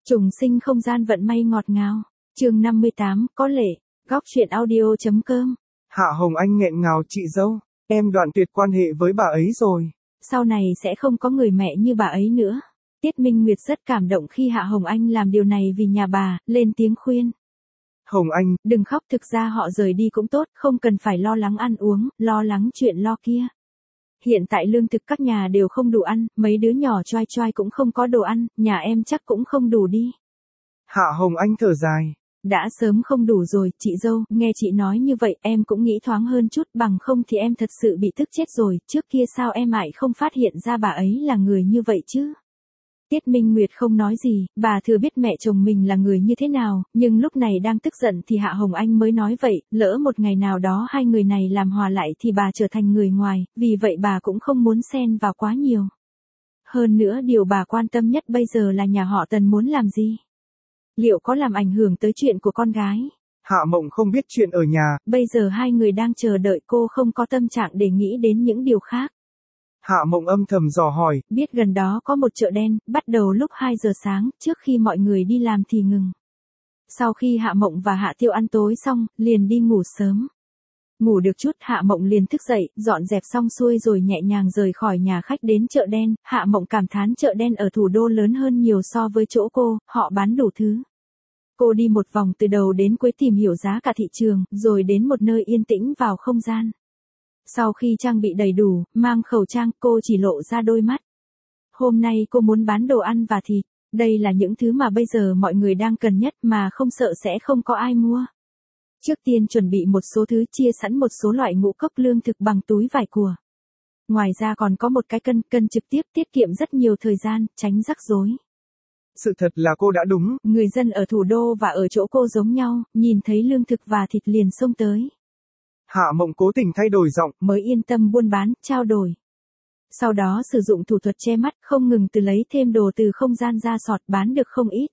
Trùng sinh không gian vận may ngọt ngào. Chương 58, có lệ. Góc truyện audio.com. Hạ Hồng Anh nghẹn ngào, chị dâu, em đoạn tuyệt quan hệ với bà ấy rồi. Sau này sẽ không có người mẹ như bà ấy nữa. Tiết Minh Nguyệt rất cảm động khi Hạ Hồng Anh làm điều này vì nhà bà, lên tiếng khuyên. Hồng Anh, đừng khóc, thực ra họ rời đi cũng tốt, không cần phải lo lắng ăn uống, lo lắng chuyện lo kia. Hiện tại lương thực các nhà đều không đủ ăn, mấy đứa nhỏ choai choai cũng không có đồ ăn, nhà em chắc cũng không đủ đi. Hạ Hồng Anh thở dài. Đã sớm không đủ rồi, chị dâu, nghe chị nói như vậy em cũng nghĩ thoáng hơn chút, bằng không thì em thật sự bị tức chết rồi, trước kia sao em lại không phát hiện ra bà ấy là người như vậy chứ. Tiết Minh Nguyệt không nói gì, bà thừa biết mẹ chồng mình là người như thế nào, nhưng lúc này đang tức giận thì Hạ Hồng Anh mới nói vậy, lỡ một ngày nào đó hai người này làm hòa lại thì bà trở thành người ngoài, vì vậy bà cũng không muốn xen vào quá nhiều. Hơn nữa điều bà quan tâm nhất bây giờ là nhà họ Tần muốn làm gì. Liệu có làm ảnh hưởng tới chuyện của con gái? Hạ Mộng không biết chuyện ở nhà. Bây giờ hai người đang chờ đợi, cô không có tâm trạng để nghĩ đến những điều khác. Hạ Mộng âm thầm dò hỏi. Biết gần đó có một chợ đen, bắt đầu lúc 2 giờ sáng, trước khi mọi người đi làm thì ngừng. Sau khi Hạ Mộng và Hạ Tiêu ăn tối xong, liền đi ngủ sớm. Ngủ được chút Hạ Mộng liền thức dậy, dọn dẹp xong xuôi rồi nhẹ nhàng rời khỏi nhà khách đến chợ đen. Hạ Mộng cảm thán chợ đen ở thủ đô lớn hơn nhiều so với chỗ cô, họ bán đủ thứ. Cô đi một vòng từ đầu đến cuối tìm hiểu giá cả thị trường, rồi đến một nơi yên tĩnh vào không gian. Sau khi trang bị đầy đủ, mang khẩu trang, cô chỉ lộ ra đôi mắt. Hôm nay cô muốn bán đồ ăn và thịt. Đây là những thứ mà bây giờ mọi người đang cần nhất mà không sợ sẽ không có ai mua. Trước tiên chuẩn bị một số thứ, chia sẵn một số loại ngũ cốc lương thực bằng túi vải cùa. Ngoài ra còn có một cái cân trực tiếp, tiết kiệm rất nhiều thời gian, tránh rắc rối. Sự thật là cô đã đúng. Người dân ở thủ đô và ở chỗ cô giống nhau, nhìn thấy lương thực và thịt liền xông tới. Hạ Mộng cố tình thay đổi giọng, mới yên tâm buôn bán, trao đổi. Sau đó sử dụng thủ thuật che mắt, không ngừng từ lấy thêm đồ từ không gian ra sọt, bán được không ít.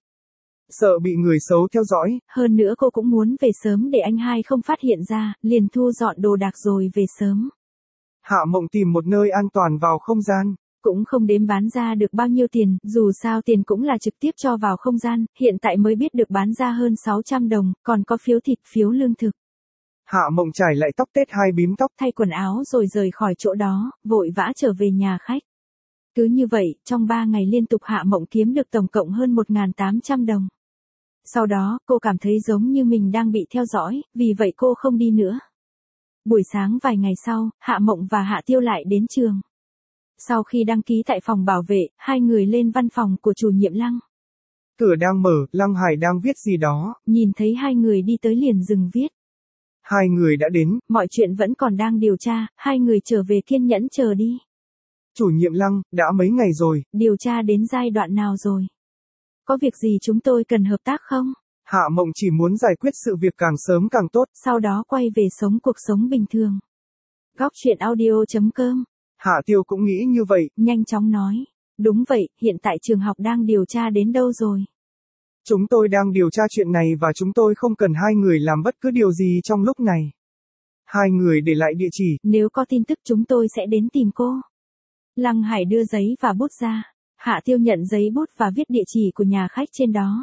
Sợ bị người xấu theo dõi. Hơn nữa cô cũng muốn về sớm để anh hai không phát hiện ra, liền thu dọn đồ đạc rồi về sớm. Hạ Mộng tìm một nơi an toàn vào không gian. Cũng không đếm bán ra được bao nhiêu tiền, dù sao tiền cũng là trực tiếp cho vào không gian, hiện tại mới biết được bán ra hơn 600 đồng, còn có phiếu thịt, phiếu lương thực. Hạ Mộng trải lại tóc tết hai bím tóc, thay quần áo rồi rời khỏi chỗ đó, vội vã trở về nhà khách. Cứ như vậy, trong 3 ngày liên tục Hạ Mộng kiếm được tổng cộng hơn 1.800 đồng. Sau đó, cô cảm thấy giống như mình đang bị theo dõi, vì vậy cô không đi nữa. Buổi sáng vài ngày sau, Hạ Mộng và Hạ Tiêu lại đến trường. Sau khi đăng ký tại phòng bảo vệ, hai người lên văn phòng của chủ nhiệm Lăng. Cửa đang mở, Lăng Hải đang viết gì đó. Nhìn thấy hai người đi tới liền dừng viết. Hai người đã đến. Mọi chuyện vẫn còn đang điều tra, hai người trở về kiên nhẫn chờ đi. Chủ nhiệm Lăng, đã mấy ngày rồi. Điều tra đến giai đoạn nào rồi? Có việc gì chúng tôi cần hợp tác không? Hạ Mộng chỉ muốn giải quyết sự việc càng sớm càng tốt. Sau đó quay về sống cuộc sống bình thường. Góc truyện audio.com. Hạ Tiêu cũng nghĩ như vậy. Nhanh chóng nói. Đúng vậy, hiện tại trường học đang điều tra đến đâu rồi? Chúng tôi đang điều tra chuyện này và chúng tôi không cần hai người làm bất cứ điều gì trong lúc này. Hai người để lại địa chỉ. Nếu có tin tức chúng tôi sẽ đến tìm cô. Lăng Hải đưa giấy và bút ra. Hạ Tiêu nhận giấy bút và viết địa chỉ của nhà khách trên đó.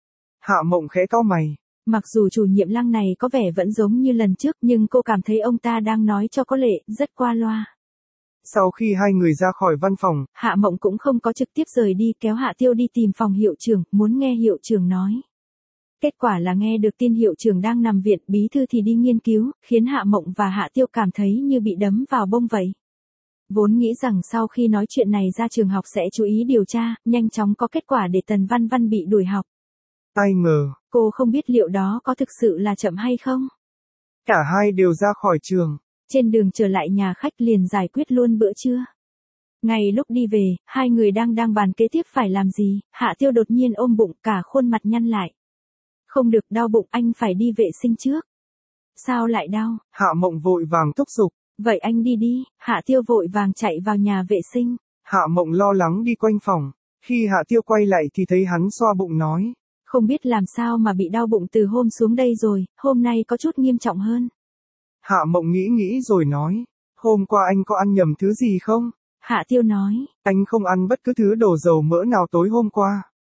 Hạ Mộng khẽ cau mày. Mặc dù chủ nhiệm Lăng này có vẻ vẫn giống như lần trước, nhưng cô cảm thấy ông ta đang nói cho có lệ, rất qua loa. Sau khi hai người ra khỏi văn phòng, Hạ Mộng cũng không có trực tiếp rời đi, kéo Hạ Tiêu đi tìm phòng hiệu trưởng, muốn nghe hiệu trưởng nói. Kết quả là nghe được tin hiệu trưởng đang nằm viện, bí thư thì đi nghiên cứu, khiến Hạ Mộng và Hạ Tiêu cảm thấy như bị đấm vào bông vậy. Vốn nghĩ rằng sau khi nói chuyện này ra trường học sẽ chú ý điều tra, nhanh chóng có kết quả để Tần Văn Văn bị đuổi học. ai ngờ, Cô không biết liệu đó có thực sự là chậm hay không. Cả hai đều ra khỏi trường. Trên đường trở lại nhà khách liền giải quyết luôn bữa trưa. Ngay lúc đi về, hai người đang bàn kế tiếp phải làm gì, Hạ Tiêu đột nhiên ôm bụng, cả khuôn mặt nhăn lại. Không được, đau bụng, anh phải đi vệ sinh trước. Sao lại đau? Hạ Mộng vội vàng thúc giục. Vậy anh đi đi, Hạ Tiêu vội vàng chạy vào nhà vệ sinh. Hạ Mộng lo lắng đi quanh phòng. Khi Hạ Tiêu quay lại thì thấy hắn xoa bụng nói. Không biết làm sao mà bị đau bụng từ hôm xuống đây rồi, hôm nay có chút nghiêm trọng hơn. Hạ Mộng nghĩ rồi nói. Hôm qua anh có ăn nhầm thứ gì không? Hạ Tiêu nói. Anh không ăn bất cứ thứ đồ dầu mỡ nào tối hôm qua.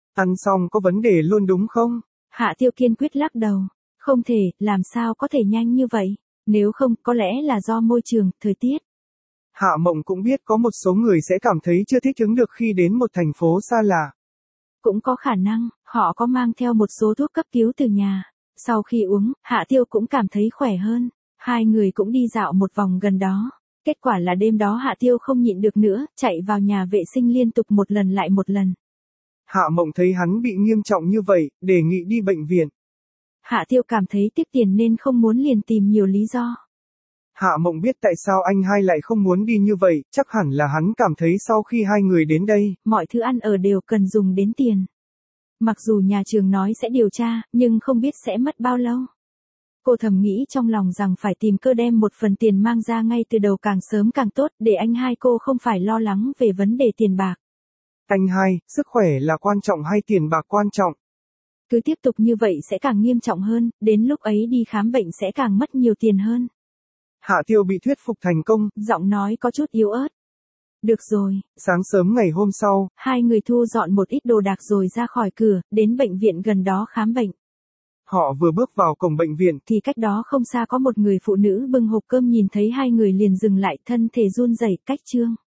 Ăn xong có vấn đề luôn đúng không? Hạ Tiêu kiên quyết lắc đầu. Không thể, làm sao có thể nhanh như vậy? Nếu không, có lẽ là do môi trường, thời tiết. Hạ Mộng cũng biết có một số người sẽ cảm thấy chưa thích ứng được khi đến một thành phố xa lạ. Cũng có khả năng, họ có mang theo một số thuốc cấp cứu từ nhà. Sau khi uống, Hạ Tiêu cũng cảm thấy khỏe hơn. Hai người cũng đi dạo một vòng gần đó. Kết quả là đêm đó Hạ Tiêu không nhịn được nữa, chạy vào nhà vệ sinh liên tục một lần lại một lần. Hạ Mộng thấy hắn bị nghiêm trọng như vậy, đề nghị đi bệnh viện. Hạ Tiêu cảm thấy tiếc tiền nên không muốn liền tìm nhiều lý do. Hạ Mộng biết tại sao anh hai lại không muốn đi như vậy, chắc hẳn là hắn cảm thấy sau khi hai người đến đây, Mọi thứ ăn ở đều cần dùng đến tiền. Mặc dù nhà trường nói sẽ điều tra, nhưng không biết sẽ mất bao lâu. Cô thầm nghĩ trong lòng rằng phải tìm cơ đem một phần tiền mang ra ngay từ đầu càng sớm càng tốt để anh hai cô không phải lo lắng về vấn đề tiền bạc. Anh hai, sức khỏe là quan trọng hay tiền bạc quan trọng? Cứ tiếp tục như vậy sẽ càng nghiêm trọng hơn, đến lúc ấy đi khám bệnh sẽ càng mất nhiều tiền hơn. Hạ Tiêu bị thuyết phục thành công, Giọng nói có chút yếu ớt. Được rồi. Sáng sớm ngày hôm sau, Hai người thu dọn một ít đồ đạc rồi ra khỏi cửa, đến bệnh viện gần đó khám bệnh. Họ vừa bước vào cổng bệnh viện, Thì cách đó không xa có một người phụ nữ bưng hộp cơm nhìn thấy hai người liền dừng lại thân thể run rẩy cách trương.